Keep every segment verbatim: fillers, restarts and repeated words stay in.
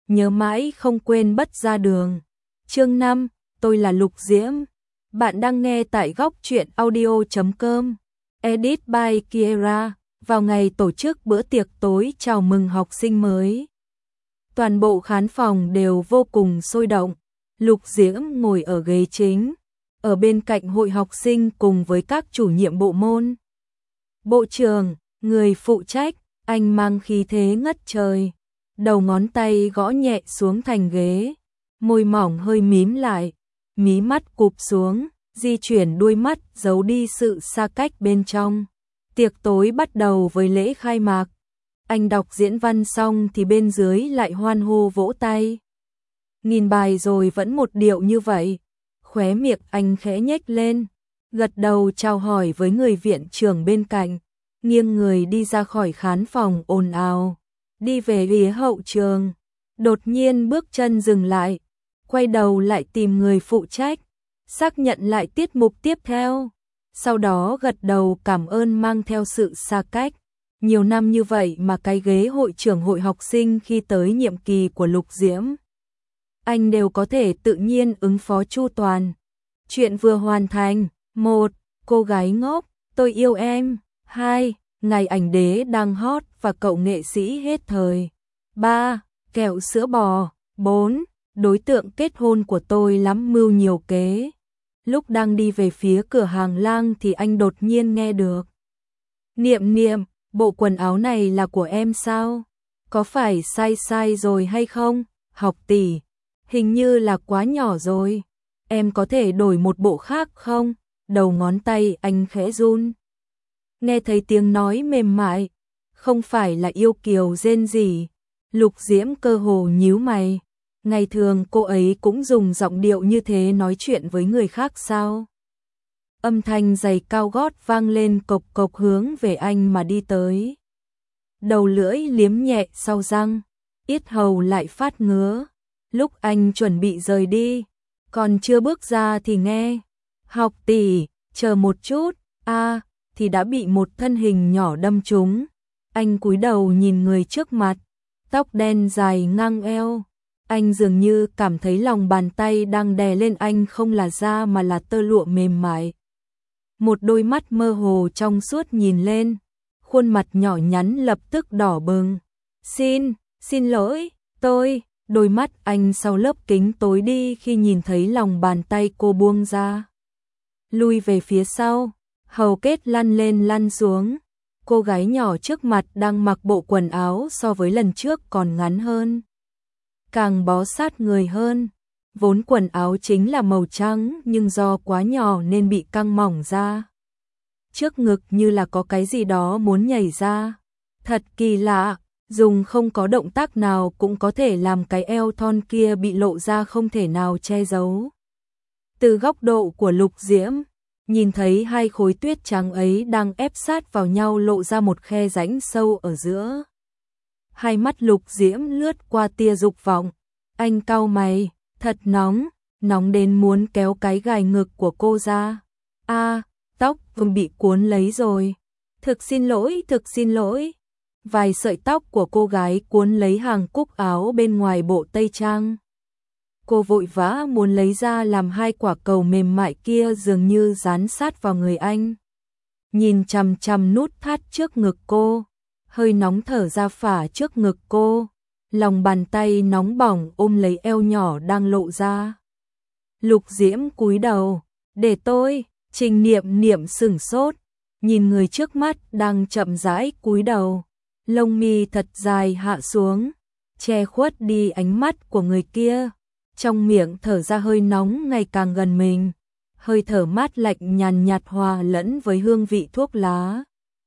nhớ mãi không quên bất ra đường. Chương năm, tôi là Lục Diễm. Bạn đang nghe tại góc truyện audio chấm com. Edit by Kiera. Vào ngày tổ chức bữa tiệc tối chào mừng học sinh mới, toàn bộ khán phòng đều vô cùng sôi động. Lục Diễm ngồi ở ghế chính, ở bên cạnh hội học sinh cùng với các chủ nhiệm bộ môn. Bộ trưởng, người phụ trách, anh mang khí thế ngất trời, đầu ngón tay gõ nhẹ xuống thành ghế, môi mỏng hơi mím lại, mí mắt cụp xuống, di chuyển đuôi mắt giấu đi sự xa cách bên trong. Tiệc tối bắt đầu với lễ khai mạc. Anh đọc diễn văn xong thì bên dưới lại hoan hô vỗ tay. Nghìn bài rồi vẫn một điệu như vậy. Khóe miệng anh khẽ nhếch lên, gật đầu chào hỏi với người viện trưởng bên cạnh, nghiêng người đi ra khỏi khán phòng ồn ào, đi về phía hậu trường. Đột nhiên bước chân dừng lại, quay đầu lại tìm người phụ trách, xác nhận lại tiết mục tiếp theo. Sau đó gật đầu cảm ơn mang theo sự xa cách. Nhiều năm như vậy mà cái ghế hội trưởng hội học sinh khi tới nhiệm kỳ của Lục Diễm, anh đều có thể tự nhiên ứng phó chu toàn. Chuyện vừa hoàn thành. Một, cô gái ngốc, tôi yêu em. Hai, ngày ảnh đế đang hot và cậu nghệ sĩ hết thời. Ba, kẹo sữa bò. Bốn, đối tượng kết hôn của tôi lắm mưu nhiều kế. Lúc đang đi về phía cửa hàng lang thì anh đột nhiên nghe được. Niệm Niệm, bộ quần áo này là của em sao? Có phải sai sai rồi hay không? Học tỷ, hình như là quá nhỏ rồi. Em có thể đổi một bộ khác không? Đầu ngón tay anh khẽ run. Nghe thấy tiếng nói mềm mại, không phải là yêu kiều rên rỉ. Lục Diễm cơ hồ nhíu mày. Ngày thường cô ấy cũng dùng giọng điệu như thế nói chuyện với người khác sao? Âm thanh giày cao gót vang lên cộc cộc hướng về anh mà đi tới. Đầu lưỡi liếm nhẹ sau răng, yết hầu lại phát ngứa. Lúc anh chuẩn bị rời đi, còn chưa bước ra thì nghe. Học tỷ, chờ một chút. A, thì đã bị một thân hình nhỏ đâm trúng. Anh cúi đầu nhìn người trước mặt, tóc đen dài ngang eo. Anh dường như cảm thấy lòng bàn tay đang đè lên anh không là da mà là tơ lụa mềm mại. Một đôi mắt mơ hồ trong suốt nhìn lên, khuôn mặt nhỏ nhắn lập tức đỏ bừng. Xin, xin lỗi, tôi. Đôi mắt anh sau lớp kính tối đi khi nhìn thấy lòng bàn tay cô buông ra. Lui về phía sau, hầu kết lăn lên lăn xuống. Cô gái nhỏ trước mặt đang mặc bộ quần áo so với lần trước còn ngắn hơn, càng bó sát người hơn. Vốn quần áo chính là màu trắng nhưng do quá nhỏ nên bị căng mỏng ra. Trước ngực như là có cái gì đó muốn nhảy ra. Thật kỳ lạ, dùng không có động tác nào cũng có thể làm cái eo thon kia bị lộ ra không thể nào che giấu. Từ góc độ của Lục Diễm, nhìn thấy hai khối tuyết trắng ấy đang ép sát vào nhau lộ ra một khe rãnh sâu ở giữa. Hai mắt Lục Diễm lướt qua tia dục vọng, anh cau mày, thật nóng, nóng đến muốn kéo cái gài ngực của cô ra. A, tóc vừa bị cuốn lấy rồi. Thực xin lỗi, thực xin lỗi. Vài sợi tóc của cô gái cuốn lấy hàng cúc áo bên ngoài bộ tây trang. Cô vội vã muốn lấy ra làm hai quả cầu mềm mại kia dường như dán sát vào người anh. Nhìn chằm chằm nút thắt trước ngực cô, hơi nóng thở ra phả trước ngực cô, lòng bàn tay nóng bỏng ôm lấy eo nhỏ đang lộ ra. Lục Diễm cúi đầu, để tôi. Trình Niệm Niệm sửng sốt, nhìn người trước mắt đang chậm rãi cúi đầu, lông mi thật dài hạ xuống, che khuất đi ánh mắt của người kia. Trong miệng thở ra hơi nóng ngày càng gần mình, hơi thở mát lạnh nhàn nhạt hòa lẫn với hương vị thuốc lá.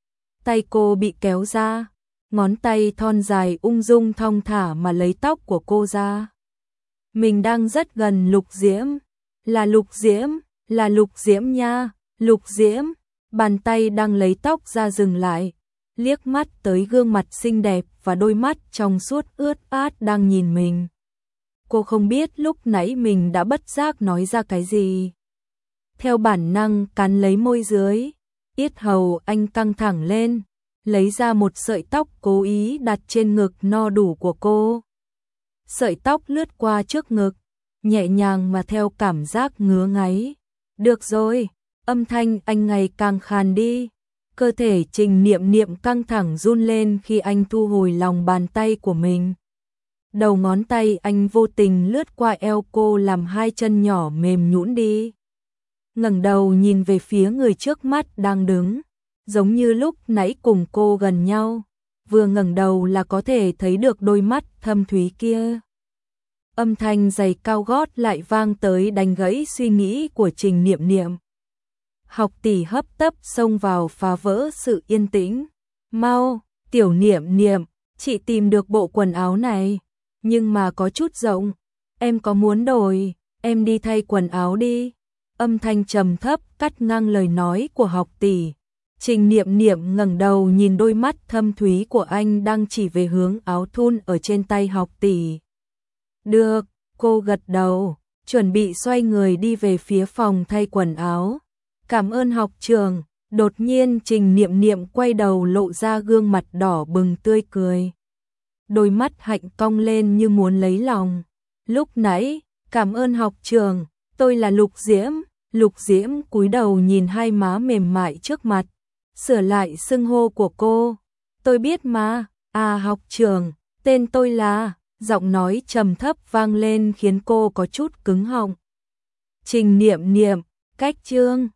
Tay cô bị kéo ra, ngón tay thon dài ung dung thong thả mà lấy tóc của cô ra. Mình đang rất gần Lục Diễm, là Lục Diễm, là Lục Diễm nha, Lục Diễm. Bàn tay đang lấy tóc ra dừng lại, liếc mắt tới gương mặt xinh đẹp và đôi mắt trong suốt ướt át đang nhìn mình. Cô không biết lúc nãy mình đã bất giác nói ra cái gì. Theo bản năng cắn lấy môi dưới, yết hầu anh căng thẳng lên, lấy ra một sợi tóc cố ý đặt trên ngực no đủ của cô. sợi tóc lướt qua trước ngực, nhẹ nhàng mà theo cảm giác ngứa ngáy. Được rồi, âm thanh anh ngày càng khàn đi. Cơ thể Trình Niệm Niệm căng thẳng run lên khi anh thu hồi lòng bàn tay của mình. Đầu ngón tay anh vô tình lướt qua eo cô làm hai chân nhỏ mềm nhũn đi. Ngẩng đầu nhìn về phía người trước mắt đang đứng, giống như lúc nãy cùng cô gần nhau, vừa ngẩng đầu là có thể thấy được đôi mắt thâm thúy kia. Âm thanh giày cao gót lại vang tới đánh gãy suy nghĩ của Trình Niệm Niệm. Học tỷ hấp tấp xông vào phá vỡ sự yên tĩnh. Mau, Tiểu Niệm Niệm, chị tìm được bộ quần áo này, nhưng mà có chút rộng, em có muốn đổi, em đi thay quần áo đi. Âm thanh trầm thấp cắt ngang lời nói của học tỷ. Trình Niệm Niệm ngẩng đầu nhìn đôi mắt thâm thúy của anh đang chỉ về hướng áo thun ở trên tay học tỷ. Được, cô gật đầu, chuẩn bị xoay người đi về phía phòng thay quần áo. Cảm ơn học trường. Đột nhiên Trình Niệm Niệm quay đầu lộ ra gương mặt đỏ bừng tươi cười. Đôi mắt hạnh cong lên như muốn lấy lòng. Lúc nãy, cảm ơn học trường, tôi là Lục Diễm. Lục Diễm cúi đầu nhìn hai má mềm mại trước mặt, sửa lại xưng hô của cô. Tôi biết mà, à học trường, tên tôi là, giọng nói trầm thấp vang lên khiến cô có chút cứng họng. Trình Niệm Niệm, cách chương.